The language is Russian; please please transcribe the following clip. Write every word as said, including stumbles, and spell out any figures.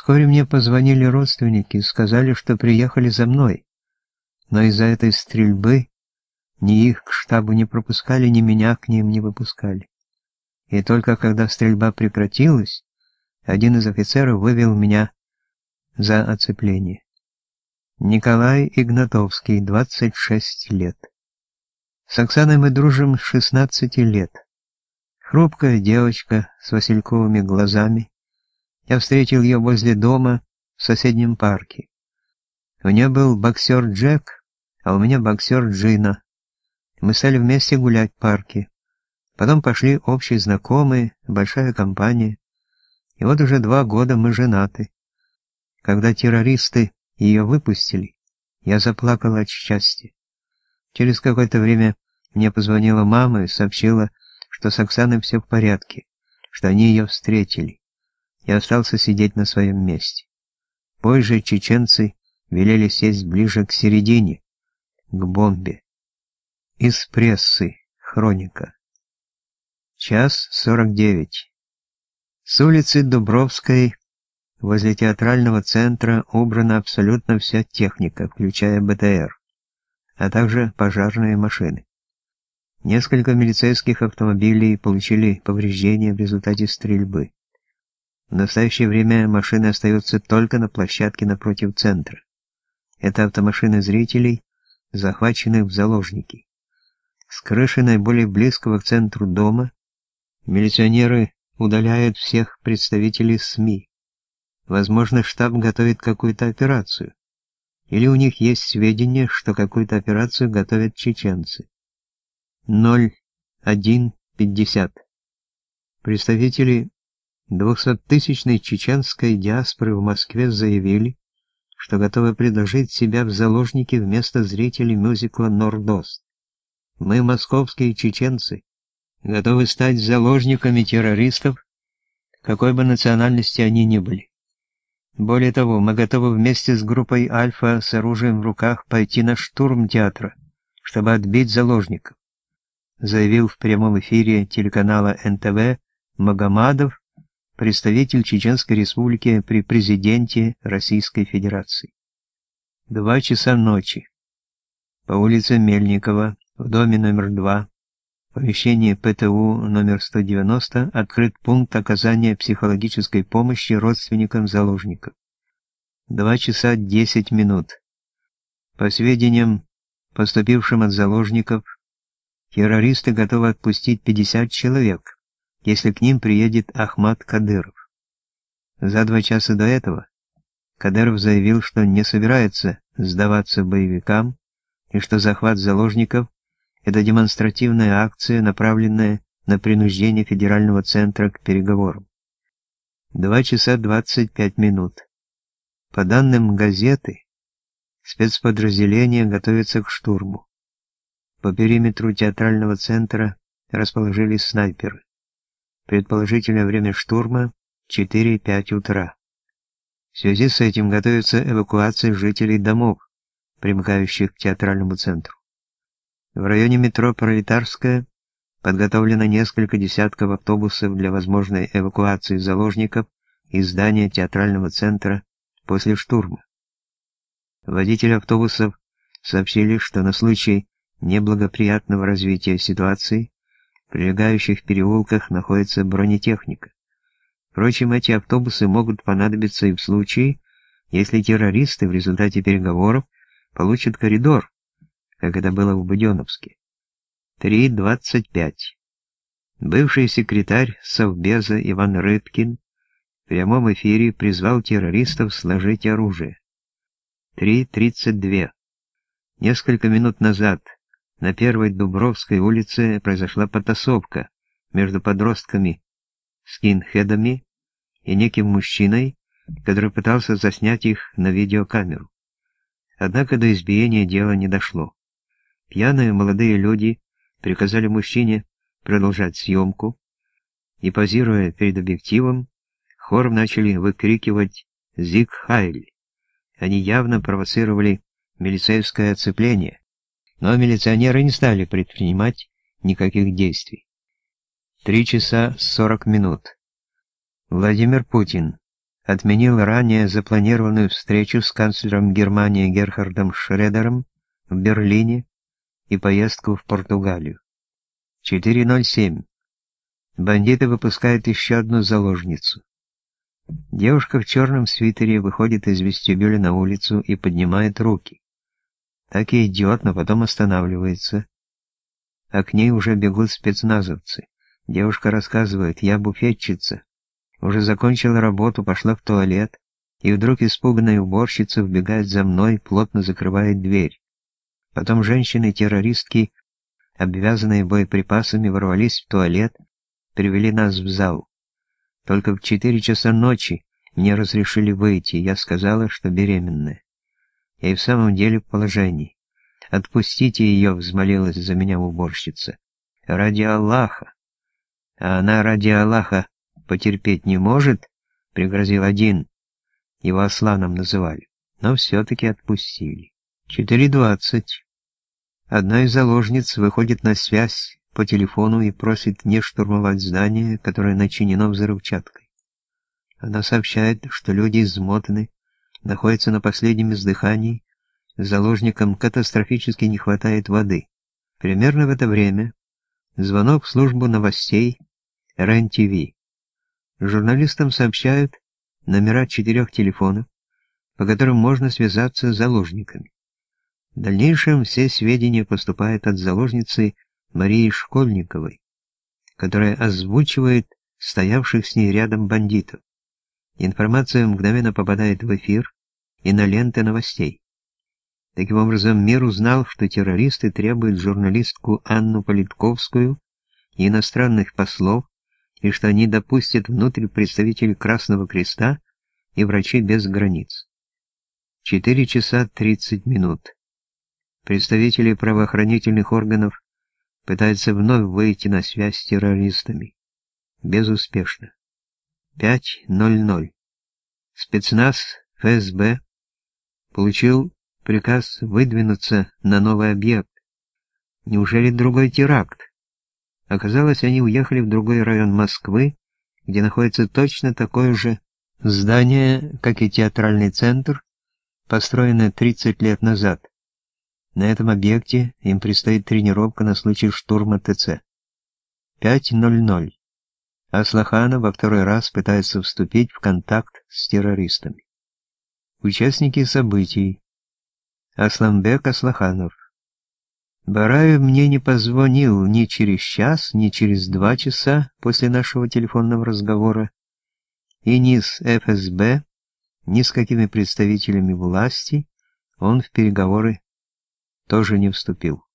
Вскоре мне позвонили родственники, сказали, что приехали за мной, но из-за этой стрельбы ни их к штабу не пропускали, ни меня к ним не выпускали. И только когда стрельба прекратилась, один из офицеров вывел меня за оцепление. Николай Игнатовский, двадцать шесть лет. С Оксаной мы дружим с шестнадцати лет. Хрупкая девочка с васильковыми глазами. Я встретил ее возле дома в соседнем парке. У нее был боксер Джек, а у меня боксер Джина. Мы стали вместе гулять в парке. Потом пошли общие знакомые, большая компания. И вот уже два года мы женаты. Когда террористы ее выпустили, я заплакала от счастья. Через какое-то время мне позвонила мама и сообщила, что с Оксаной все в порядке, что они ее встретили. Я остался сидеть на своем месте. Позже чеченцы велели сесть ближе к середине, к бомбе. Из прессы. Хроника. Час сорок девять. С улицы Дубровской возле театрального центра убрана абсолютно вся техника, включая БТР, а также пожарные машины. Несколько милицейских автомобилей получили повреждения в результате стрельбы. В настоящее время машины остаются только на площадке напротив центра. Это автомашины зрителей, захваченных в заложники. С крыши наиболее близкого к центру дома милиционеры удаляют всех представителей СМИ. Возможно, штаб готовит какую-то операцию. Или у них есть сведения, что какую-то операцию готовят чеченцы. ноль один пятьдесят. Представители двухсоттысячной чеченской диаспоры в Москве заявили, что готовы предложить себя в заложники вместо зрителей мюзикла «Нордост». Мы, московские чеченцы, готовы стать заложниками террористов, какой бы национальности они ни были. Более того, мы готовы вместе с группой «Альфа» с оружием в руках пойти на штурм театра, чтобы отбить заложников, заявил в прямом эфире телеканала эн тэ вэ Магомадов, представитель Чеченской Республики при президенте Российской Федерации. Два часа ночи. По улице Мельникова, в доме номер два, в помещении пэ тэ у номер сто девяносто, открыт пункт оказания психологической помощи родственникам заложников. Два часа десять минут. По сведениям, поступившим от заложников, террористы готовы отпустить пятьдесят человек, если к ним приедет Ахмад Кадыров. За два часа до этого Кадыров заявил, что не собирается сдаваться боевикам и что захват заложников – это демонстративная акция, направленная на принуждение федерального центра к переговорам. Два часа двадцать пять минут. По данным газеты, спецподразделения готовятся к штурму. По периметру театрального центра расположились снайперы. Предположительное время штурма – четыре-пять утра. В связи с этим готовится эвакуация жителей домов, примыкающих к театральному центру. В районе метро Пролетарская подготовлено несколько десятков автобусов для возможной эвакуации заложников из здания театрального центра после штурма. Водители автобусов сообщили, что на случай неблагоприятного развития ситуации в прилегающих переулках находится бронетехника. Впрочем, эти автобусы могут понадобиться и в случае, если террористы в результате переговоров получат коридор, как это было в Буденновске. три двадцать пять. Бывший секретарь Совбеза Иван Рыбкин в прямом эфире призвал террористов сложить оружие. три тридцать два. Несколько минут назад на Первой Дубровской улице произошла потасовка между подростками-скинхедами и неким мужчиной, который пытался заснять их на видеокамеру. Однако до избиения дело не дошло. Пьяные молодые люди приказали мужчине продолжать съемку, и, позируя перед объективом, хором начали выкрикивать «Зиг Хайль». Они явно провоцировали милицейское оцепление, но милиционеры не стали предпринимать никаких действий. Три часа сорок минут. Владимир Путин. отменил ранее запланированную встречу с канцлером Германии Герхардом Шредером в Берлине и поездку в Португалию. четыре ноль семь. Бандиты выпускают еще одну заложницу. Девушка в черном свитере выходит из вестибюля на улицу и поднимает руки. Так и идет, но потом останавливается. А к ней уже бегут спецназовцы. Девушка рассказывает: «Я буфетчица. Уже закончила работу, пошла в туалет, и вдруг испуганная уборщица вбегает за мной, плотно закрывает дверь. Потом женщины-террористки, обвязанные боеприпасами, ворвались в туалет, привели нас в зал. Только в четыре часа ночи мне разрешили выйти, я сказала, что беременная. Я и в самом деле в положении. Отпустите ее», — взмолилась за меня уборщица. «Ради Аллаха». А она ради Аллаха потерпеть не может, — пригрозил один, его Асланом называли, но все-таки отпустили. четыре двадцать. Одна из заложниц выходит на связь по телефону и просит не штурмовать здание, которое начинено взрывчаткой. Она сообщает, что люди измотаны, находятся на последнем издыхании, заложникам катастрофически не хватает воды. Примерно в это время звонок в службу новостей РЕН-ТВ. Журналистам сообщают номера четырех телефонов, по которым можно связаться с заложниками. В дальнейшем все сведения поступают от заложницы Марии Школьниковой, которая озвучивает стоявших с ней рядом бандитов. Информация мгновенно попадает в эфир и на ленты новостей. Таким образом, мир узнал, что террористы требуют журналистку Анну Политковскую и иностранных послов, и что они допустят внутрь представителей Красного Креста и врачей без границ. четыре часа тридцать минут. Представители правоохранительных органов пытаются вновь выйти на связь с террористами. Безуспешно. пять ноль ноль. Спецназ ФСБ получил приказ выдвинуться на новый объект. Неужели другой теракт? Оказалось, они уехали в другой район Москвы, где находится точно такое же здание, как и театральный центр, построенное тридцать лет назад. На этом объекте им предстоит тренировка на случай штурма ТЦ. пять ноль ноль. Аслаханов во второй раз пытается вступить в контакт с террористами. Участники событий. Асламбек Аслаханов. Бараев мне не позвонил ни через час, ни через два часа после нашего телефонного разговора, и ни с ФСБ, ни с какими представителями власти он в переговоры тоже не вступил.